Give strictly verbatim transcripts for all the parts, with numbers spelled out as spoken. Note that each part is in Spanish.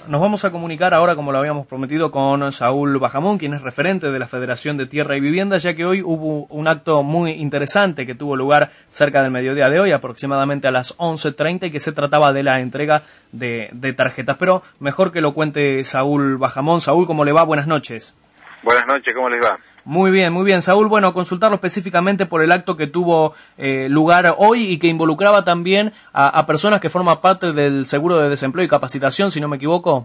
Nos vamos a comunicar ahora, como lo habíamos prometido, con Saúl Bajamón, quien es referente de la Federación de Tierra y Vivienda, ya que hoy hubo un acto muy interesante que tuvo lugar cerca del mediodía de hoy, aproximadamente a las once treinta, y que se trataba de la entrega de, de tarjetas. Pero mejor que lo cuente Saúl Bajamón. Saúl, ¿cómo le va? Buenas noches. Buenas noches, ¿cómo les va? Muy bien, muy bien. Saúl, bueno, consultarlo específicamente por el acto que tuvo eh, lugar hoy y que involucraba también a, a personas que forman parte del Seguro de Desempleo y Capacitación, si no me equivoco.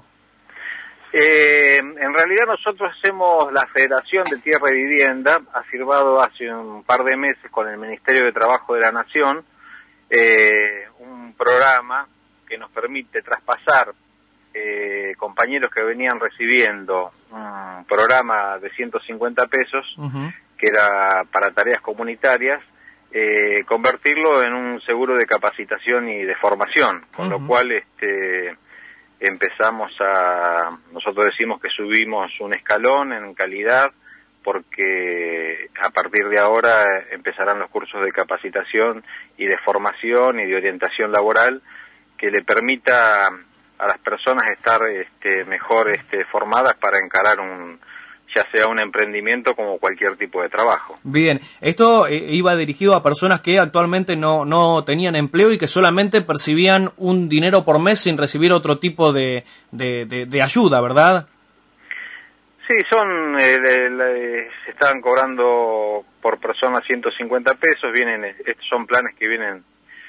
Eh, en realidad nosotros hacemos la Federación de Tierra y Vivienda, ha firmado hace un par de meses con el Ministerio de Trabajo de la Nación eh, un programa que nos permite traspasar eh, compañeros que venían recibiendo un programa de ciento cincuenta pesos, uh-huh. que era para tareas comunitarias, eh, convertirlo en un seguro de capacitación y de formación, con uh-huh. lo cual este empezamos a, nosotros decimos que subimos un escalón en calidad, porque a partir de ahora empezarán los cursos de capacitación y de formación y de orientación laboral que le permita a las personas estar este, mejor este, formadas para encarar un, ya sea un emprendimiento como cualquier tipo de trabajo. Bien, esto eh, iba dirigido a personas que actualmente no, no tenían empleo y que solamente percibían un dinero por mes sin recibir otro tipo de, de, de, de ayuda, ¿verdad? Sí, son, eh, le, le, se están cobrando por persona ciento cincuenta pesos, vienen, estos son planes que vienen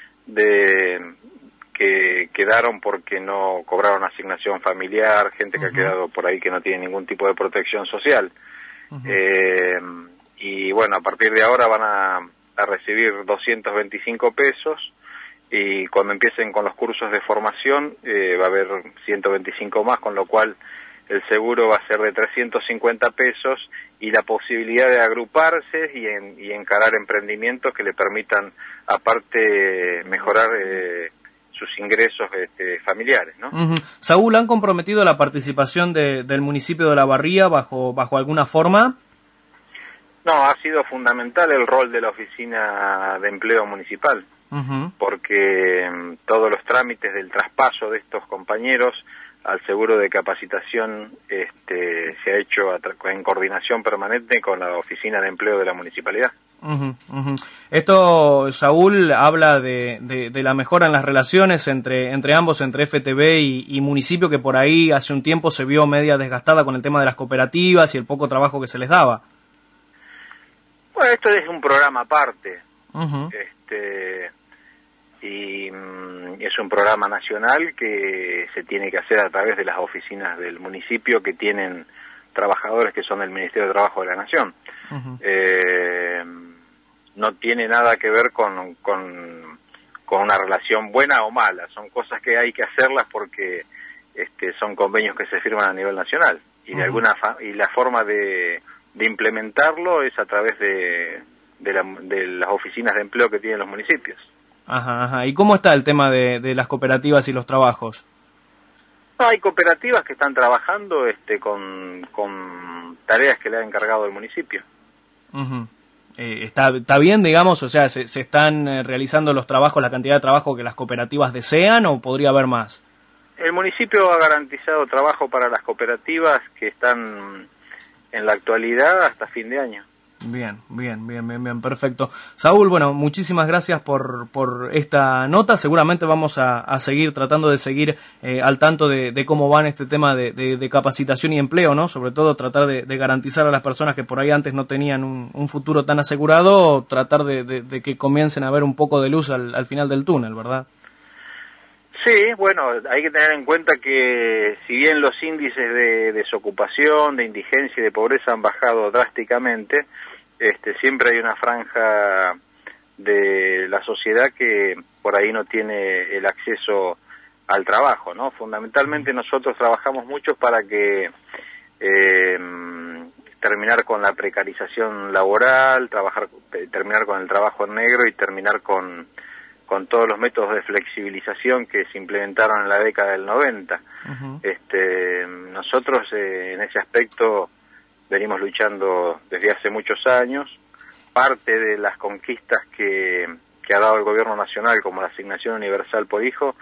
de, que quedaron porque no cobraron asignación familiar, gente que uh-huh. ha quedado por ahí que no tiene ningún tipo de protección social. Uh-huh. Eh, y bueno, a partir de ahora van a, a recibir doscientos veinticinco pesos, y cuando empiecen con los cursos de formación eh, va a haber ciento veinticinco más, con lo cual el seguro va a ser de trescientos cincuenta pesos y la posibilidad de agruparse y, en, y encarar emprendimientos que le permitan, aparte, mejorar eh, sus ingresos este, familiares, ¿no? Uh-huh. Saúl, ¿han comprometido la participación de, del municipio de La Barría bajo, bajo alguna forma? No, ha sido fundamental el rol de la Oficina de Empleo Municipal, uh-huh. porque um, todos los trámites del traspaso de estos compañeros al seguro de capacitación este, se ha hecho a tra- en coordinación permanente con la Oficina de Empleo de la Municipalidad. Uh-huh, uh-huh. Esto, Saúl, habla de, de, de la mejora en las relaciones entre, entre ambos, entre F T V y, y municipio, que por ahí hace un tiempo se vio media desgastada con el tema de las cooperativas y el poco trabajo que se les daba. Bueno, esto es un programa aparte. Uh-huh. Este... y mm, es un programa nacional que se tiene que hacer a través de las oficinas del municipio que tienen trabajadores que son del Ministerio de Trabajo de la Nación. Uh-huh. Eh, no tiene nada que ver con, con, con una relación buena o mala, son cosas que hay que hacerlas porque este, son convenios que se firman a nivel nacional y de uh-huh. alguna fa- y la forma de, de implementarlo es a través de, de, la, de las oficinas de empleo que tienen los municipios. Ajá, ajá. ¿Y cómo está el tema de, de las cooperativas y los trabajos? No, hay cooperativas que están trabajando este, con, con tareas que le ha encargado el municipio. Uh-huh. Eh, está, está bien, digamos, o sea, ¿se, se están eh, realizando los trabajos, la cantidad de trabajo que las cooperativas desean o podría haber más? El municipio ha garantizado trabajo para las cooperativas que están en la actualidad hasta fin de año. Bien, bien, bien, bien, bien, perfecto. Saúl, bueno, muchísimas gracias por, por esta nota. Seguramente vamos a, a seguir tratando de seguir eh, al tanto de, de cómo van este tema de, de, de capacitación y empleo, ¿no? Sobre todo tratar de, de garantizar a las personas que por ahí antes no tenían un, un futuro tan asegurado, tratar de, de, de que comiencen a ver un poco de luz al, al final del túnel, ¿verdad? Sí, bueno, hay que tener en cuenta que si bien los índices de desocupación, de indigencia y de pobreza han bajado drásticamente, este, siempre hay una franja de la sociedad que por ahí no tiene el acceso al trabajo, ¿no? Fundamentalmente nosotros trabajamos mucho para que eh, terminar con la precarización laboral, trabajar, terminar con el trabajo en negro y terminar con con todos los métodos de flexibilización que se implementaron en la década del noventa. Uh-huh. Este, nosotros eh, en ese aspecto venimos luchando desde hace muchos años. Parte de las conquistas que, que ha dado el gobierno nacional, como la asignación universal por hijo,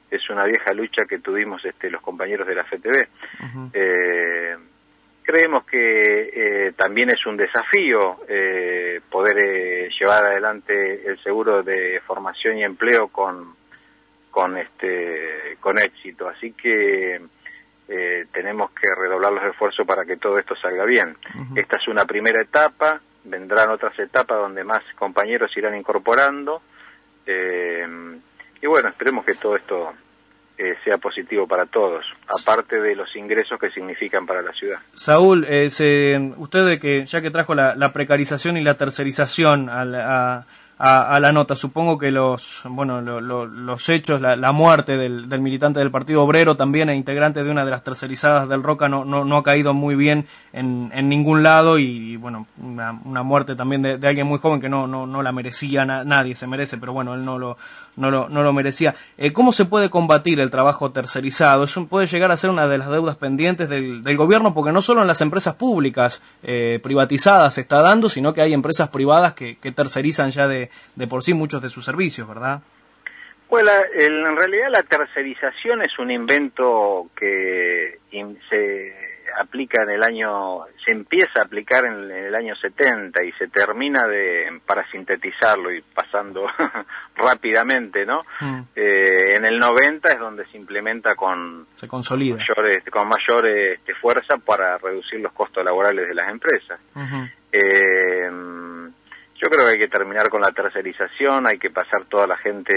es una vieja lucha que tuvimos este, los compañeros de la F T V. Uh-huh. eh, creemos que eh, también es un desafío eh, poder eh, llevar adelante el seguro de formación y empleo con, con, este, con éxito, así que eh, tenemos que redoblar los esfuerzos para que todo esto salga bien. Uh-huh. Esta es una primera etapa, vendrán otras etapas donde más compañeros irán incorporando, eh, y bueno, esperemos que todo esto eh, sea positivo para todos, aparte de los ingresos que significan para la ciudad. Saúl, eh, se, usted que ya que trajo la, la precarización y la tercerización a la, a, a la nota, supongo que los bueno lo, lo, los hechos, la, la muerte del, del militante del Partido Obrero, también integrante de una de las tercerizadas del Roca, no, no, no ha caído muy bien en, en ningún lado, y bueno, una, una muerte también de, de alguien muy joven que no, no, no la merecía, na, nadie se merece, pero bueno, él no lo, no lo, no lo merecía. Eh, ¿Cómo se puede combatir el trabajo tercerizado? Eso puede llegar a ser una de las deudas pendientes del, del gobierno, porque no solo en las empresas públicas eh, privatizadas se está dando, sino que hay empresas privadas que, que tercerizan ya de de por sí muchos de sus servicios, ¿verdad? Bueno, el, en realidad la tercerización es un invento que in, se aplica en el año, se empieza a aplicar en, en el año setenta y se termina de, para sintetizarlo y pasando rápidamente, ¿no? Mm. Eh, en el noventa es donde se implementa con, se consolida. Mayor, este, con mayor este, fuerza para reducir los costos laborales de las empresas. Uh-huh. Eh, Yo creo que hay que terminar con la tercerización, hay que pasar toda la gente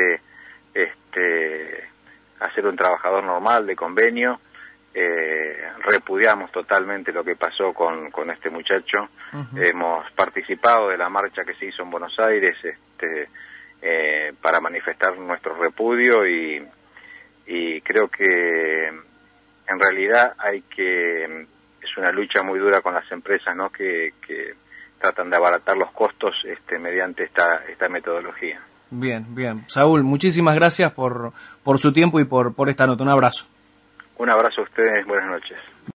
este, a ser un trabajador normal de convenio. Eh, repudiamos totalmente lo que pasó con, con este muchacho. Uh-huh. Hemos participado de la marcha que se hizo en Buenos Aires este, eh, para manifestar nuestro repudio y, y creo que en realidad hay que es una lucha muy dura con las empresas, ¿no? que, que tratan de abaratar los costos este, mediante esta esta metodología. Bien, bien. Saúl, muchísimas gracias por por su tiempo y por por esta nota. Un abrazo. Un abrazo a ustedes, buenas noches.